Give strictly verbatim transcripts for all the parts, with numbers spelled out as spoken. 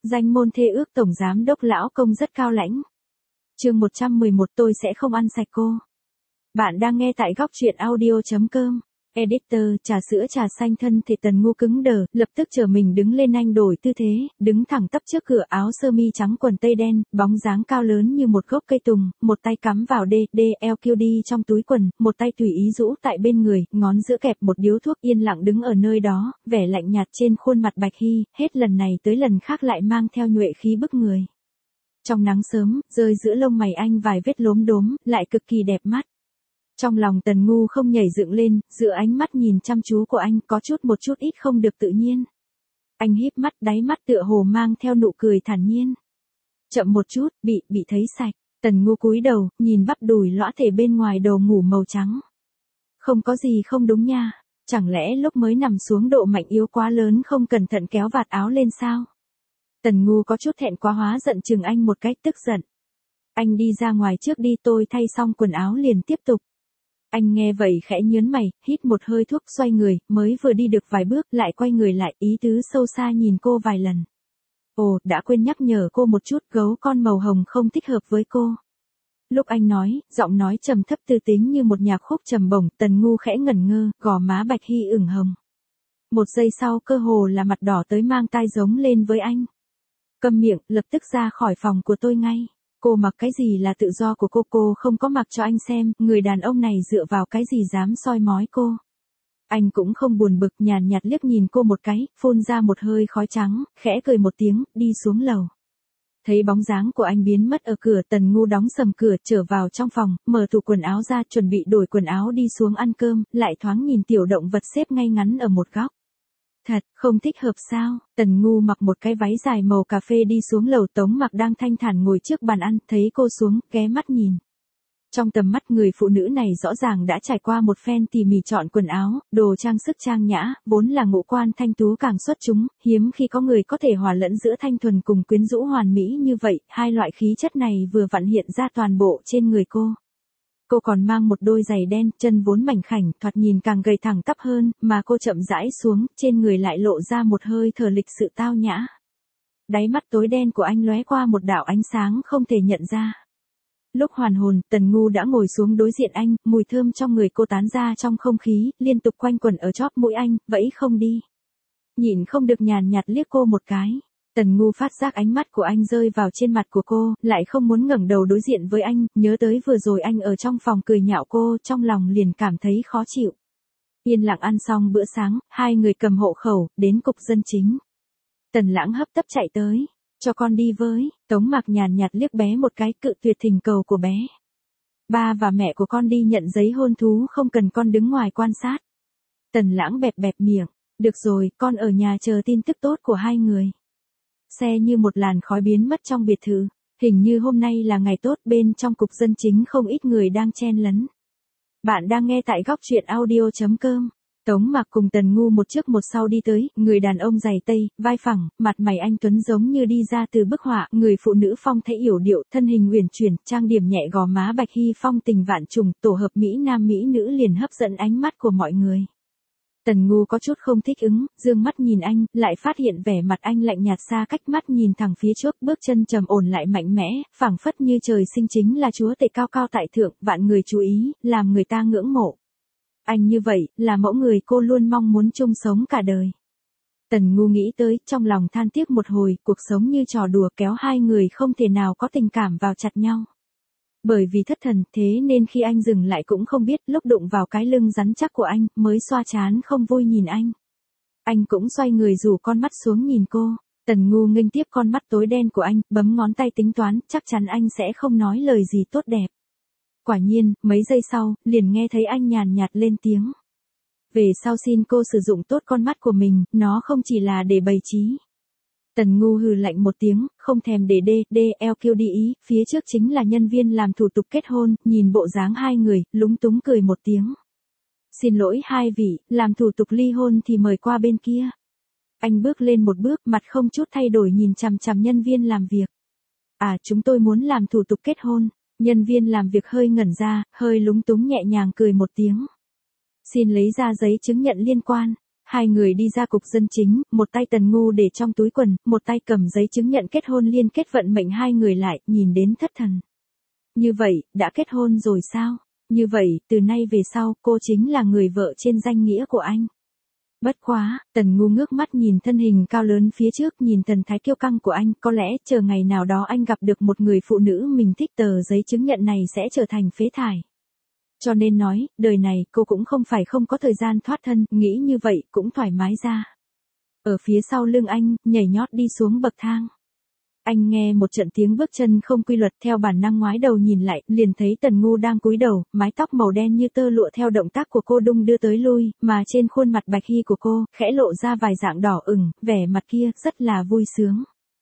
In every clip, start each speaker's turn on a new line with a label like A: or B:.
A: Danh môn thê ước tổng giám đốc lão công rất cao lãnh. Chương một trăm mười một tôi sẽ không ăn sạch cô. Bạn đang nghe tại góc truyện audio chấm com. Editor, trà sữa trà xanh thân thể Tần Ngu cứng đờ, lập tức chờ mình đứng lên anh đổi tư thế, đứng thẳng tắp trước cửa, áo sơ mi trắng quần tây đen, bóng dáng cao lớn như một gốc cây tùng, một tay cắm vào D, D, L Q D trong túi quần, một tay tùy ý rũ tại bên người, ngón giữa kẹp một điếu thuốc, yên lặng đứng ở nơi đó, vẻ lạnh nhạt trên khuôn mặt Bạch Hy, hết lần này tới lần khác lại mang theo nhuệ khí bức người. Trong nắng sớm, rơi giữa lông mày anh vài vết lốm đốm, lại cực kỳ đẹp mắt. Trong lòng Tần Ngu không nhảy dựng lên, giữa ánh mắt nhìn chăm chú của anh có chút một chút ít không được tự nhiên. Anh híp mắt, đáy mắt tựa hồ mang theo nụ cười thản nhiên. Chậm một chút, bị, bị thấy sạch. Tần Ngu cúi đầu, nhìn bắp đùi lõa thể bên ngoài đồ ngủ màu trắng. Không có gì không đúng nha, chẳng lẽ lúc mới nằm xuống độ mạnh yếu quá lớn không cẩn thận kéo vạt áo lên sao? Tần Ngu có chút thẹn quá hóa giận chừng anh một cách tức giận. Anh đi ra ngoài trước đi, tôi thay xong quần áo liền tiếp tục. Anh nghe vậy khẽ nhớn mày, hít một hơi thuốc, xoay người, mới vừa đi được vài bước, lại quay người lại, ý tứ sâu xa nhìn cô vài lần. Ồ, đã quên nhắc nhở cô một chút, gấu con màu hồng không thích hợp với cô. Lúc anh nói, giọng nói trầm thấp tư tính như một nhạc khúc trầm bổng, Tần Ngu khẽ ngẩn ngơ, gò má Bạch Hy ửng hồng. Một giây sau cơ hồ là mặt đỏ tới mang tai giống lên với anh. Câm miệng, lập tức ra khỏi phòng của tôi ngay. Cô mặc cái gì là tự do của cô, cô không có mặc cho anh xem, người đàn ông này dựa vào cái gì dám soi mói cô. Anh cũng không buồn bực, nhàn nhạt liếc nhìn cô một cái, phun ra một hơi khói trắng, khẽ cười một tiếng, đi xuống lầu. Thấy bóng dáng của anh biến mất ở cửa, Tần Ngu đóng sầm cửa, trở vào trong phòng, mở tủ quần áo ra, chuẩn bị đổi quần áo đi xuống ăn cơm, lại thoáng nhìn tiểu động vật xếp ngay ngắn ở một góc. Thật, không thích hợp sao? Tần Ngu mặc một cái váy dài màu cà phê đi xuống lầu, Tống Mặc đang thanh thản ngồi trước bàn ăn, thấy cô xuống, ghé mắt nhìn. Trong tầm mắt người phụ nữ này rõ ràng đã trải qua một phen tỉ mỉ chọn quần áo, đồ trang sức trang nhã, vốn là ngũ quan thanh tú càng xuất chúng, hiếm khi có người có thể hòa lẫn giữa thanh thuần cùng quyến rũ hoàn mỹ như vậy, hai loại khí chất này vừa vặn hiện ra toàn bộ trên người cô. Cô còn mang một đôi giày đen, chân vốn mảnh khảnh, thoạt nhìn càng gầy thẳng tắp hơn, mà cô chậm rãi xuống, trên người lại lộ ra một hơi thở lịch sự tao nhã. Đáy mắt tối đen của anh lóe qua một đạo ánh sáng không thể nhận ra. Lúc hoàn hồn, Tần Ngu đã ngồi xuống đối diện anh, mùi thơm trong người cô tán ra trong không khí, liên tục quanh quẩn ở chóp mũi anh, vẫy không đi. Nhịn không được nhàn nhạt liếc cô một cái. Tần Ngu phát giác ánh mắt của anh rơi vào trên mặt của cô, lại không muốn ngẩng đầu đối diện với anh, nhớ tới vừa rồi anh ở trong phòng cười nhạo cô, trong lòng liền cảm thấy khó chịu. Yên lặng ăn xong bữa sáng, hai người cầm hộ khẩu, đến cục dân chính. Tần Lãng hấp tấp chạy tới, cho con đi với, Tống Mặc nhàn nhạt liếc bé một cái, cự tuyệt thỉnh cầu của bé. Ba và mẹ của con đi nhận giấy hôn thú, không cần con đứng ngoài quan sát. Tần Lãng bẹp bẹp miệng, được rồi, con ở nhà chờ tin tức tốt của hai người. Xe như một làn khói biến mất trong biệt thự, hình như hôm nay là ngày tốt, bên trong cục dân chính không ít người đang chen lấn. Bạn đang nghe tại góc truyện audio chấm com. Tống Mặc cùng Tần Ngu một trước một sau đi tới, người đàn ông giày tây, vai phẳng, mặt mày anh tuấn giống như đi ra từ bức họa, người phụ nữ phong thái yểu điệu, thân hình uyển chuyển, trang điểm nhẹ, gò má Bạch Hy phong tình vạn trùng, tổ hợp mỹ nam mỹ nữ liền hấp dẫn ánh mắt của mọi người. Tần Ngu có chút không thích ứng, dương mắt nhìn anh, lại phát hiện vẻ mặt anh lạnh nhạt, xa cách, mắt nhìn thẳng phía trước, bước chân trầm ổn lại mạnh mẽ, phảng phất như trời sinh chính là chúa tể cao cao tại thượng, vạn người chú ý, làm người ta ngưỡng mộ. Anh như vậy, là mẫu người cô luôn mong muốn chung sống cả đời. Tần Ngu nghĩ tới, trong lòng than tiếc một hồi, cuộc sống như trò đùa, kéo hai người không thể nào có tình cảm vào chặt nhau. Bởi vì thất thần, thế nên khi anh dừng lại cũng không biết, lúc đụng vào cái lưng rắn chắc của anh, mới xoa trán không vui nhìn anh. Anh cũng xoay người rủ con mắt xuống nhìn cô. Tần Ngu nghênh tiếp con mắt tối đen của anh, bấm ngón tay tính toán, chắc chắn anh sẽ không nói lời gì tốt đẹp. Quả nhiên, mấy giây sau, liền nghe thấy anh nhàn nhạt lên tiếng. Về sau xin cô sử dụng tốt con mắt của mình, nó không chỉ là để bày trí. Tần Ngu hừ lạnh một tiếng, không thèm để D, D, L Q D ý, phía trước chính là nhân viên làm thủ tục kết hôn, nhìn bộ dáng hai người, lúng túng cười một tiếng. Xin lỗi hai vị, làm thủ tục ly hôn thì mời qua bên kia. Anh bước lên một bước, mặt không chút thay đổi nhìn chằm chằm nhân viên làm việc. À, chúng tôi muốn làm thủ tục kết hôn. Nhân viên làm việc hơi ngẩn ra, hơi lúng túng nhẹ nhàng cười một tiếng. Xin lấy ra giấy chứng nhận liên quan. Hai người đi ra cục dân chính, một tay Tần Ngu để trong túi quần, một tay cầm giấy chứng nhận kết hôn liên kết vận mệnh hai người lại, nhìn đến thất thần. Như vậy, đã kết hôn rồi sao? Như vậy, từ nay về sau, cô chính là người vợ trên danh nghĩa của anh. Bất quá, Tần Ngu ngước mắt nhìn thân hình cao lớn phía trước, nhìn thần thái kiêu căng của anh, có lẽ chờ ngày nào đó anh gặp được một người phụ nữ mình thích, tờ giấy chứng nhận này sẽ trở thành phế thải. Cho nên nói, đời này cô cũng không phải không có thời gian thoát thân, nghĩ như vậy cũng thoải mái ra. Ở phía sau lưng anh, nhảy nhót đi xuống bậc thang. Anh nghe một trận tiếng bước chân không quy luật, theo bản năng ngoái đầu nhìn lại, liền thấy Tần Ngu đang cúi đầu, mái tóc màu đen như tơ lụa theo động tác của cô đung đưa tới lui, mà trên khuôn mặt bạch hy của cô, khẽ lộ ra vài dạng đỏ ửng, vẻ mặt kia rất là vui sướng.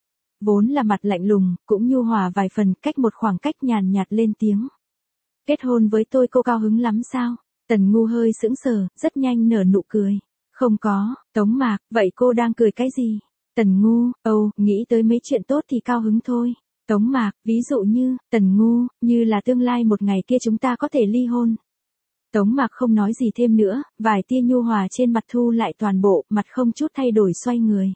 A: Vốn là mặt lạnh lùng, cũng nhu hòa vài phần, cách một khoảng cách nhàn nhạt lên tiếng. Kết hôn với tôi cô cao hứng lắm sao? Tần Ngu hơi sững sờ, rất nhanh nở nụ cười. Không có, Tống Mạc, vậy cô đang cười cái gì? Tần Ngu, âu, nghĩ tới mấy chuyện tốt thì cao hứng thôi. Tống Mạc, ví dụ như, Tần Ngu, như là tương lai một ngày kia chúng ta có thể ly hôn. Tống Mạc không nói gì thêm nữa, vài tia nhu hòa trên mặt thu lại toàn bộ, mặt không chút thay đổi xoay người.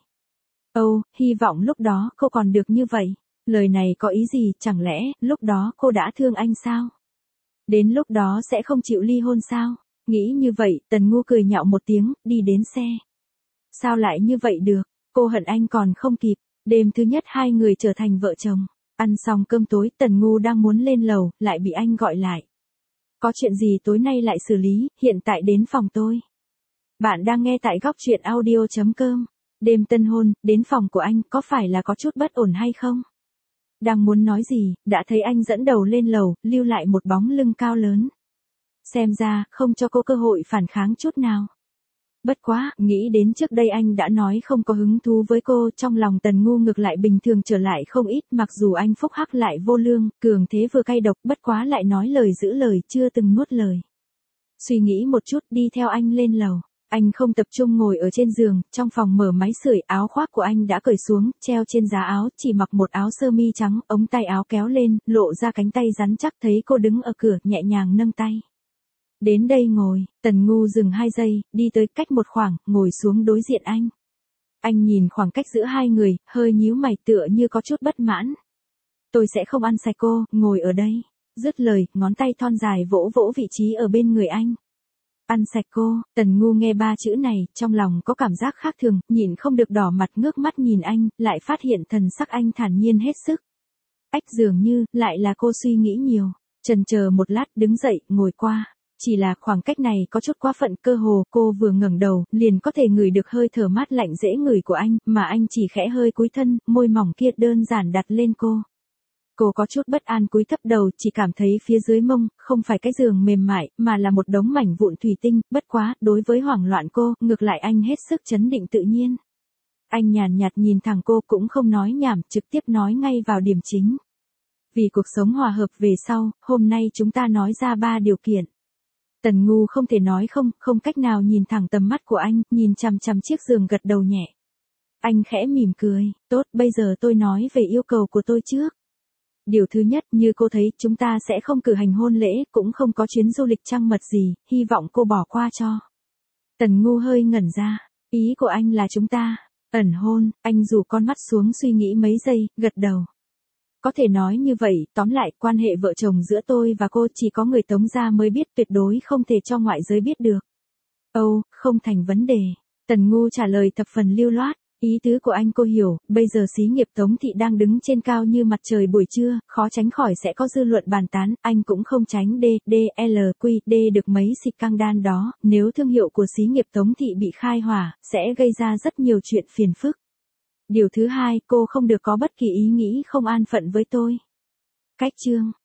A: Âu, hy vọng lúc đó cô còn được như vậy. Lời này có ý gì, chẳng lẽ, lúc đó cô đã thương anh sao? Đến lúc đó sẽ không chịu ly hôn sao? Nghĩ như vậy, Tần Ngu cười nhạo một tiếng, đi đến xe. Sao lại như vậy được? Cô hận anh còn không kịp. Đêm thứ nhất hai người trở thành vợ chồng. Ăn xong cơm tối, Tần Ngu đang muốn lên lầu, lại bị anh gọi lại. Có chuyện gì tối nay lại xử lý, hiện tại đến phòng tôi. Bạn đang nghe tại góc truyện audio chấm com. Đêm tân hôn, đến phòng của anh, có phải là có chút bất ổn hay không? Đang muốn nói gì, đã thấy anh dẫn đầu lên lầu, lưu lại một bóng lưng cao lớn. Xem ra, không cho cô cơ hội phản kháng chút nào. Bất quá, nghĩ đến trước đây anh đã nói không có hứng thú với cô, trong lòng Tần Ngu ngược lại bình thường trở lại không ít, mặc dù anh phúc hắc lại vô lương, cường thế vừa cay độc, bất quá lại nói lời giữ lời, chưa từng nuốt lời. Suy nghĩ một chút, đi theo anh lên lầu. Anh không tập trung ngồi ở trên giường, trong phòng mở máy sưởi, áo khoác của anh đã cởi xuống, treo trên giá áo, chỉ mặc một áo sơ mi trắng, ống tay áo kéo lên, lộ ra cánh tay rắn chắc, thấy cô đứng ở cửa, nhẹ nhàng nâng tay. Đến đây ngồi, Tần Ngu dừng hai giây, đi tới cách một khoảng, ngồi xuống đối diện anh. Anh nhìn khoảng cách giữa hai người, hơi nhíu mày tựa như có chút bất mãn. Tôi sẽ không ăn sạch cô, ngồi ở đây. Dứt lời, ngón tay thon dài vỗ vỗ vị trí ở bên người anh. Ăn sạch cô, Tần Ngu nghe ba chữ này, trong lòng có cảm giác khác thường, nhìn không được đỏ mặt ngước mắt nhìn anh, lại phát hiện thần sắc anh thản nhiên hết sức. Ách dường như, lại là cô suy nghĩ nhiều. Chần chờ một lát, đứng dậy, ngồi qua. Chỉ là khoảng cách này có chút quá phận, cơ hồ cô vừa ngẩng đầu, liền có thể ngửi được hơi thở mát lạnh dễ ngửi của anh, mà anh chỉ khẽ hơi cúi thân, môi mỏng kia đơn giản đặt lên cô. Cô có chút bất an cúi thấp đầu, chỉ cảm thấy phía dưới mông, không phải cái giường mềm mại, mà là một đống mảnh vụn thủy tinh, bất quá, đối với hoảng loạn cô, ngược lại anh hết sức trấn định tự nhiên. Anh nhàn nhạt nhìn thẳng cô cũng không nói nhảm, trực tiếp nói ngay vào điểm chính. Vì cuộc sống hòa hợp về sau, hôm nay chúng ta nói ra ba điều kiện. Tần Ngu không thể nói không, không cách nào nhìn thẳng tầm mắt của anh, nhìn chằm chằm chiếc giường gật đầu nhẹ. Anh khẽ mỉm cười, tốt, bây giờ tôi nói về yêu cầu của tôi trước. Điều thứ nhất, như cô thấy, chúng ta sẽ không cử hành hôn lễ, cũng không có chuyến du lịch trăng mật gì, hy vọng cô bỏ qua cho. Tần Ngu hơi ngẩn ra, ý của anh là chúng ta, ẩn hôn, anh rủ con mắt xuống suy nghĩ mấy giây, gật đầu. Có thể nói như vậy, tóm lại, quan hệ vợ chồng giữa tôi và cô chỉ có người Tống gia mới biết, tuyệt đối không thể cho ngoại giới biết được. Âu, không thành vấn đề. Tần Ngu trả lời thập phần lưu loát. Ý tứ của anh cô hiểu, bây giờ xí nghiệp Tống thị đang đứng trên cao như mặt trời buổi trưa, khó tránh khỏi sẽ có dư luận bàn tán, anh cũng không tránh D, D, L, Q, D được mấy xịt căng đan đó, nếu thương hiệu của xí nghiệp Tống thị bị khai hỏa, sẽ gây ra rất nhiều chuyện phiền phức. Điều thứ hai, cô không được có bất kỳ ý nghĩ không an phận với tôi. Cách chương,